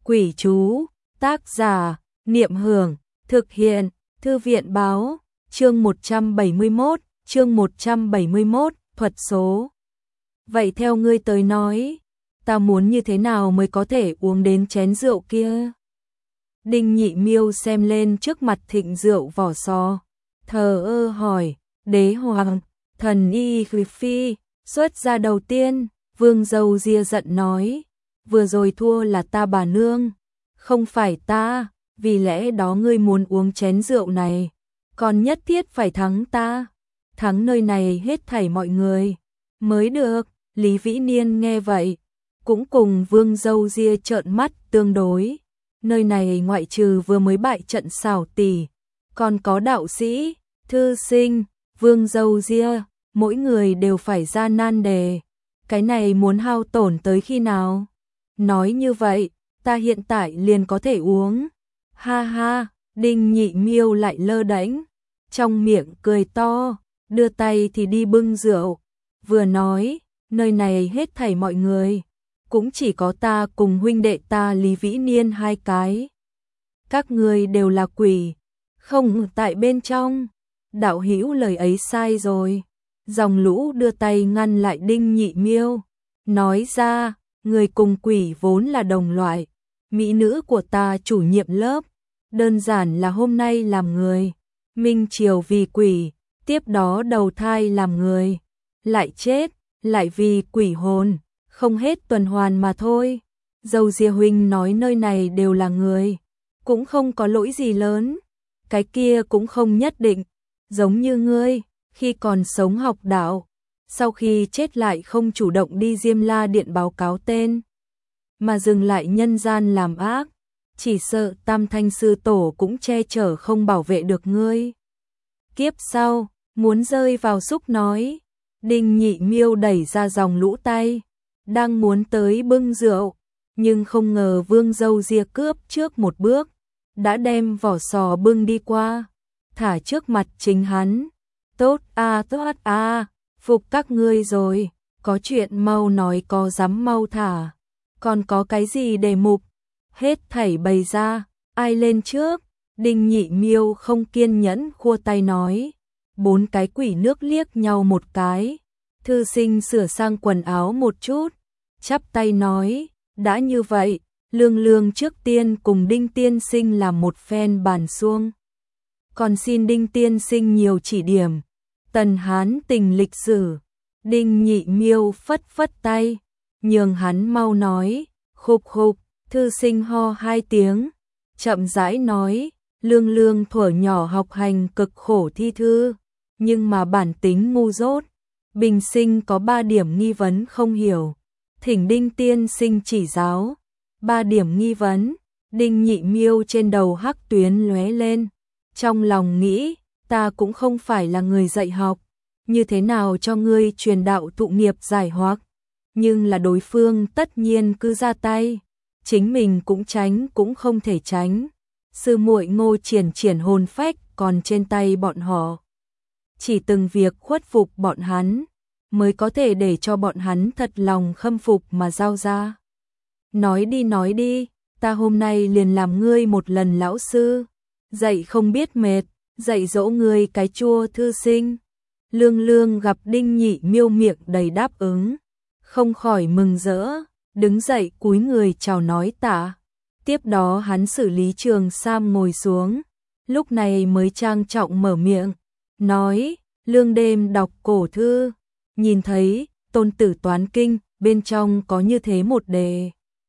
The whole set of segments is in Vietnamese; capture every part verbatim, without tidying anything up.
Quỷ chú, tác giả, Niệm Hưởng, thực hiện, Thư viện báo, chương một trăm bảy mươi mốt, chương một trăm bảy mươi mốt, thuật số. Vậy theo ngươi tới nói, ta muốn như thế nào mới có thể uống đến chén rượu kia? Đinh Nhị Miêu xem lên trước mặt thịnh rượu vỏ sò, thờ ơ hỏi, đế hoàng, thần y phi, xuất ra đầu tiên, Vương Dâu Ria giận nói, vừa rồi thua là ta bà nương, không phải ta, vì lẽ đó ngươi muốn uống chén rượu này, còn nhất thiết phải thắng ta, thắng nơi này hết thảy mọi người, mới được. Lý Vĩ Niên nghe vậy, cũng cùng Vương Dâu Ria trợn mắt tương đối, nơi này ngoại trừ vừa mới bại trận xảo tỷ, còn có đạo sĩ, thư sinh, Vương Dâu Ria, mỗi người đều phải ra nan đề, cái này muốn hao tổn tới khi nào? Nói như vậy, ta hiện tại liền có thể uống. Ha ha, Đinh Nhị Miêu lại lơ đễnh, trong miệng cười to, đưa tay thì đi bưng rượu, vừa nói, nơi này hết thảy mọi người, cũng chỉ có ta cùng huynh đệ ta Lý Vĩ Niên hai cái. Các ngươi đều là quỷ, không tại bên trong. Đạo hữu lời ấy sai rồi. Dòng lũ đưa tay ngăn lại Đinh Nhị Miêu, nói ra, người cùng quỷ vốn là đồng loại, mỹ nữ của ta chủ nhiệm lớp, đơn giản là hôm nay làm người, minh triều vì quỷ, tiếp đó đầu thai làm người, lại chết, lại vì quỷ hồn, không hết tuần hoàn mà thôi. Dâu Ria huynh nói nơi này đều là người, cũng không có lỗi gì lớn, cái kia cũng không nhất định, giống như ngươi, khi còn sống học đạo, sau khi chết lại không chủ động đi Diêm La Điện báo cáo tên, mà dừng lại nhân gian làm ác, chỉ sợ Tam Thanh Sư Tổ cũng che chở không bảo vệ được ngươi. Kiếp sau, muốn rơi vào xúc nói, Đinh Nhị Miêu đẩy ra dòng lũ tay, đang muốn tới bưng rượu, nhưng không ngờ Vương Dâu Ria cướp trước một bước, đã đem vỏ sò bưng đi qua, thả trước mặt chính hắn. Tốt a tốt a, phục các ngươi rồi, có chuyện mau nói, có dám mau thả, còn có cái gì đề mục, hết thảy bày ra, ai lên trước? Đinh Nhị Miêu không kiên nhẫn khua tay nói, bốn cái quỷ nước liếc nhau một cái, thư sinh sửa sang quần áo một chút, chắp tay nói, đã như vậy, Lương Lương trước tiên cùng Đinh tiên sinh làm một phen bàn xuông, còn xin Đinh tiên sinh nhiều chỉ điểm. Tần Hán tình lịch sử. Đinh Nhị Miêu phất phất tay, nhường hắn mau nói, khục khục, thư sinh ho hai tiếng, chậm rãi nói, Lương Lương thuở nhỏ học hành cực khổ thi thư, nhưng mà bản tính ngu dốt, bình sinh có ba điểm nghi vấn không hiểu, thỉnh Đinh tiên sinh chỉ giáo. Ba điểm nghi vấn, Đinh Nhị Miêu trên đầu hắc tuyến lóe lên, trong lòng nghĩ, ta cũng không phải là người dạy học, như thế nào cho ngươi truyền đạo tụ nghiệp giải hoặc, nhưng là đối phương tất nhiên cứ ra tay, chính mình cũng tránh cũng không thể tránh. Sư muội Ngô triển triển hồn phách còn trên tay bọn họ, chỉ từng việc khuất phục bọn hắn, mới có thể để cho bọn hắn thật lòng khâm phục mà giao ra. Nói đi nói đi, ta hôm nay liền làm ngươi một lần lão sư, dạy không biết mệt, dạy dỗ ngươi cái chua thư sinh. Lương Lương gặp Đinh Nhị Miêu miệng đầy đáp ứng, không khỏi mừng rỡ, đứng dậy cúi người chào nói tạ. Tiếp đó hắn xử lý Trường Sam ngồi xuống, lúc này mới trang trọng mở miệng, nói, Lương đêm đọc cổ thư, nhìn thấy Tôn Tử Toán Kinh, bên trong có như thế một đề.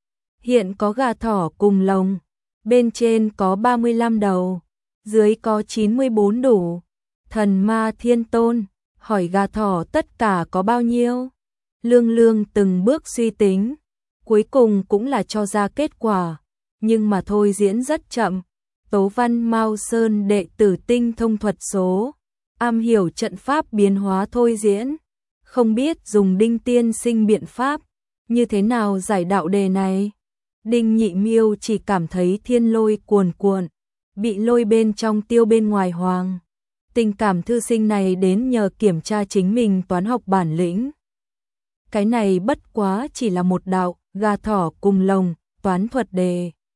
Hiện có gà thỏ cùng lồng, bên trên có ba mươi lăm đầu, dưới có chín mươi bốn đủ. Thần Ma Thiên Tôn hỏi gà thỏ tất cả có bao nhiêu? Lương Lương từng bước suy tính, cuối cùng cũng là cho ra kết quả, nhưng mà thôi diễn rất chậm. Tố Văn Mao Sơn đệ tử tinh thông thuật số, am hiểu trận pháp biến hóa thôi diễn, không biết dùng Đinh tiên sinh biện pháp như thế nào giải đạo đề này. Đinh Nhị Miêu chỉ cảm thấy thiên lôi cuồn cuộn, bị lôi bên trong tiêu bên ngoài hoàng. Tình cảm thư sinh này đến nhờ kiểm tra chính mình toán học bản lĩnh. Cái này bất quá chỉ là một đạo, gà thỏ cùng lồng, toán thuật đề.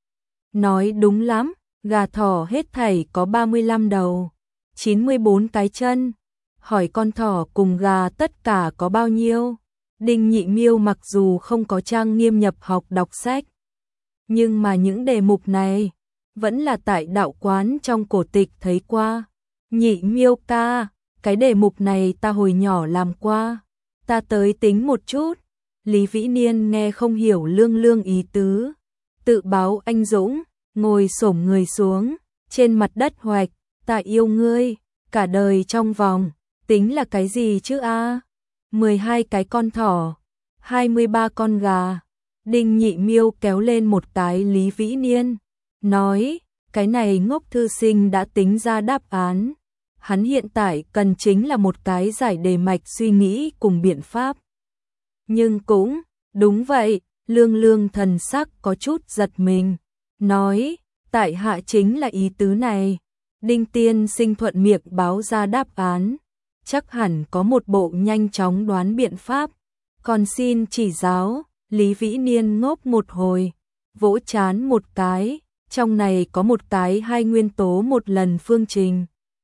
nói đúng lắm, gà thỏ hết thảy có ba mươi lăm đầu, chín mươi bốn cái chân. Hỏi con thỏ cùng gà tất cả có bao nhiêu? Đinh Nhị Miêu mặc dù không có trang nghiêm nhập học đọc sách, nhưng mà những đề mục này vẫn là tại đạo quán trong cổ tịch thấy qua. Nhị Miêu ca, cái đề mục này ta hồi nhỏ làm qua, ta tới tính một chút. Lý Vĩ Niên nghe không hiểu Lương Lương ý tứ, tự báo anh dũng, ngồi xổm người xuống, trên mặt đất hoạch, ta yêu ngươi, cả đời trong vòng, tính là cái gì chứ a? mười hai cái con thỏ, hai mươi ba con gà. Đinh Nhị Miêu kéo lên một cái Lý Vĩ Niên, nói, cái này ngốc thư sinh đã tính ra đáp án. Hắn hiện tại cần chính là một cái giải đề mạch suy nghĩ cùng biện pháp. Nhưng cũng, đúng vậy, Lương Lương thần sắc có chút giật mình, nói, tại hạ chính là ý tứ này. Đinh tiên sinh thuận miệng báo ra đáp án, chắc hẳn có một bộ nhanh chóng đoán biện pháp, còn xin chỉ giáo. Lý Vĩ Niên ngốc một hồi, vỗ chán một cái, trong này có một cái hai nguyên tố một lần phương trình,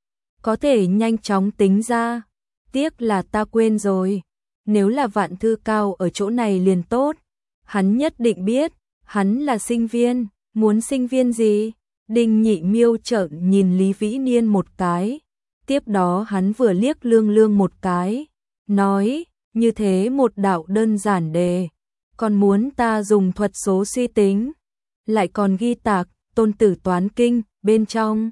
có thể nhanh chóng tính ra, tiếc là ta quên rồi, nếu là Vạn Thư Cao ở chỗ này liền tốt, hắn nhất định biết, hắn là sinh viên, muốn sinh viên gì? Đinh Nhị Miêu trợn nhìn Lý Vĩ Niên một cái, tiếp đó hắn vừa liếc Lương Lương một cái, nói, như thế một đạo đơn giản đề, còn muốn ta dùng thuật số suy tính, lại còn ghi tạc Tôn Tử toán kinh bên trong.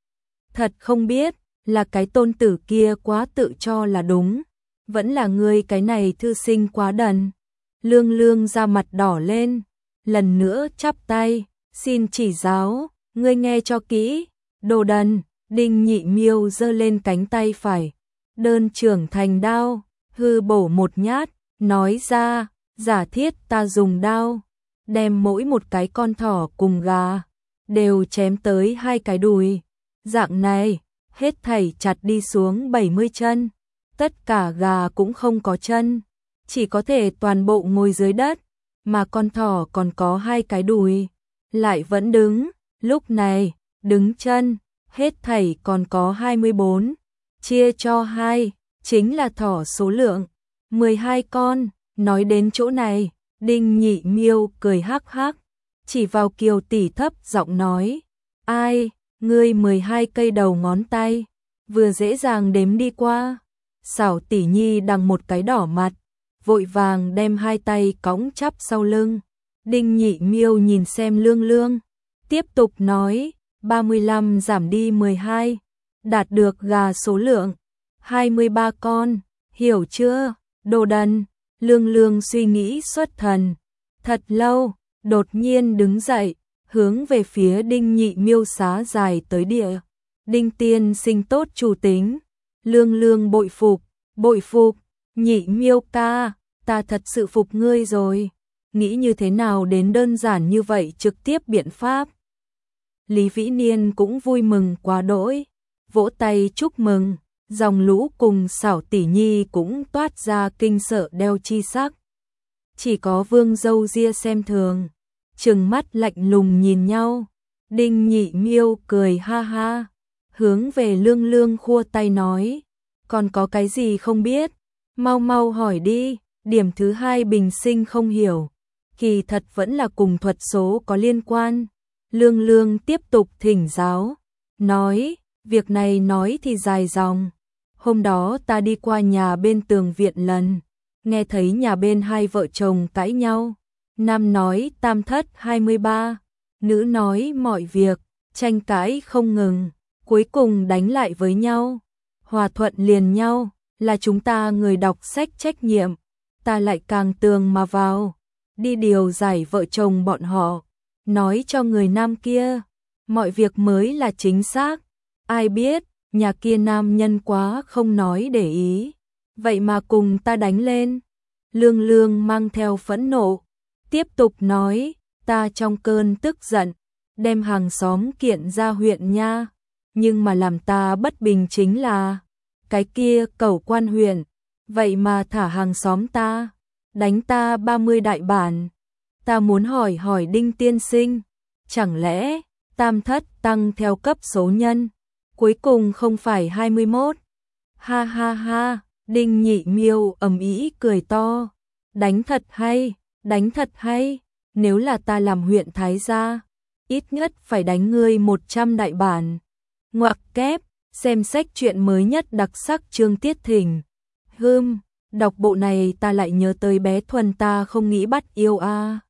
Thật không biết, là cái Tôn Tử kia quá tự cho là đúng, vẫn là ngươi cái này thư sinh quá đần. Lương Lương ra mặt đỏ lên, lần nữa chắp tay, xin chỉ giáo, ngươi nghe cho kỹ, đồ đần. Đinh Nhị Miêu giơ lên cánh tay phải, đơn trưởng thành đao, hư bổ một nhát, nói ra, giả thiết ta dùng đao, đem mỗi một cái con thỏ cùng gà, đều chém tới hai cái đùi. Dạng này, hết thảy chặt đi xuống bảy mươi chân, tất cả gà cũng không có chân, chỉ có thể toàn bộ ngồi dưới đất, mà con thỏ còn có hai cái đùi, lại vẫn đứng, lúc này, đứng chân, hết thảy còn có hai mươi bốn, chia cho hai, chính là thỏ số lượng, mười hai con. Nói đến chỗ này, Đinh Nhị Miêu cười hắc hắc, chỉ vào Kiều tỷ thấp giọng nói, ai, ngươi mười hai cây đầu ngón tay, vừa dễ dàng đếm đi qua. Xảo tỷ nhi đằng một cái đỏ mặt, vội vàng đem hai tay cõng chắp sau lưng. Đinh Nhị Miêu nhìn xem Lương Lương, tiếp tục nói, ba mươi lăm giảm đi mười hai, đạt được gà số lượng, hai mươi ba con, hiểu chưa, đồ đần. Lương Lương suy nghĩ xuất thần, thật lâu, đột nhiên đứng dậy, hướng về phía Đinh Nhị Miêu xá dài tới địa. Đinh tiên sinh tốt chủ tính. Lương Lương bội phục, bội phục, Nhị Miêu ca, ta thật sự phục ngươi rồi. Nghĩ như thế nào đến đơn giản như vậy trực tiếp biện pháp. Lý Vĩ Niên cũng vui mừng quá đỗi, vỗ tay chúc mừng. Dòng lũ cùng Xảo tỷ nhi cũng toát ra kinh sợ đeo chi sắc. Chỉ có Vương Dâu Ria xem thường, trừng mắt lạnh lùng nhìn nhau. Đinh Nhị Miêu cười ha ha, hướng về Lương Lương khua tay nói, còn có cái gì không biết, mau mau hỏi đi. Điểm thứ hai bình sinh không hiểu, kỳ thật vẫn là cùng thuật số có liên quan. Lương Lương tiếp tục thỉnh giáo, nói, việc này nói thì dài dòng. Hôm đó ta đi qua nhà bên tường viện lần, nghe thấy nhà bên hai vợ chồng cãi nhau. Nam nói tam thất hai mươi ba, nữ nói mọi việc, tranh cãi không ngừng, cuối cùng đánh lại với nhau. Hòa thuận liền nhau, là chúng ta người đọc sách trách nhiệm, ta lại càng tường mà vào, đi điều giải vợ chồng bọn họ, nói cho người nam kia, mọi việc mới là chính xác. Ai biết, nhà kia nam nhân quá không nói để ý, vậy mà cùng ta đánh lên. Lương Lương mang theo phẫn nộ, tiếp tục nói, ta trong cơn tức giận, đem hàng xóm kiện ra huyện nha, nhưng mà làm ta bất bình chính là, cái kia cẩu quan huyện, vậy mà thả hàng xóm ta, đánh ta ba mươi đại bản. Ta muốn hỏi hỏi Đinh tiên sinh, chẳng lẽ tam thất tăng theo cấp số nhân, cuối cùng không phải hai mươi mốt. Ha ha ha, Đinh Nhị Miêu ầm ĩ cười to, đánh thật hay, đánh thật hay, nếu là ta làm huyện thái gia, ít nhất phải đánh ngươi một trăm đại bản. Ngoặc kép, xem sách truyện mới nhất đặc sắc chương Tiết Thỉnh. Hưm, đọc bộ này ta lại nhớ tới bé Thuần ta không nghĩ bắt yêu a. À.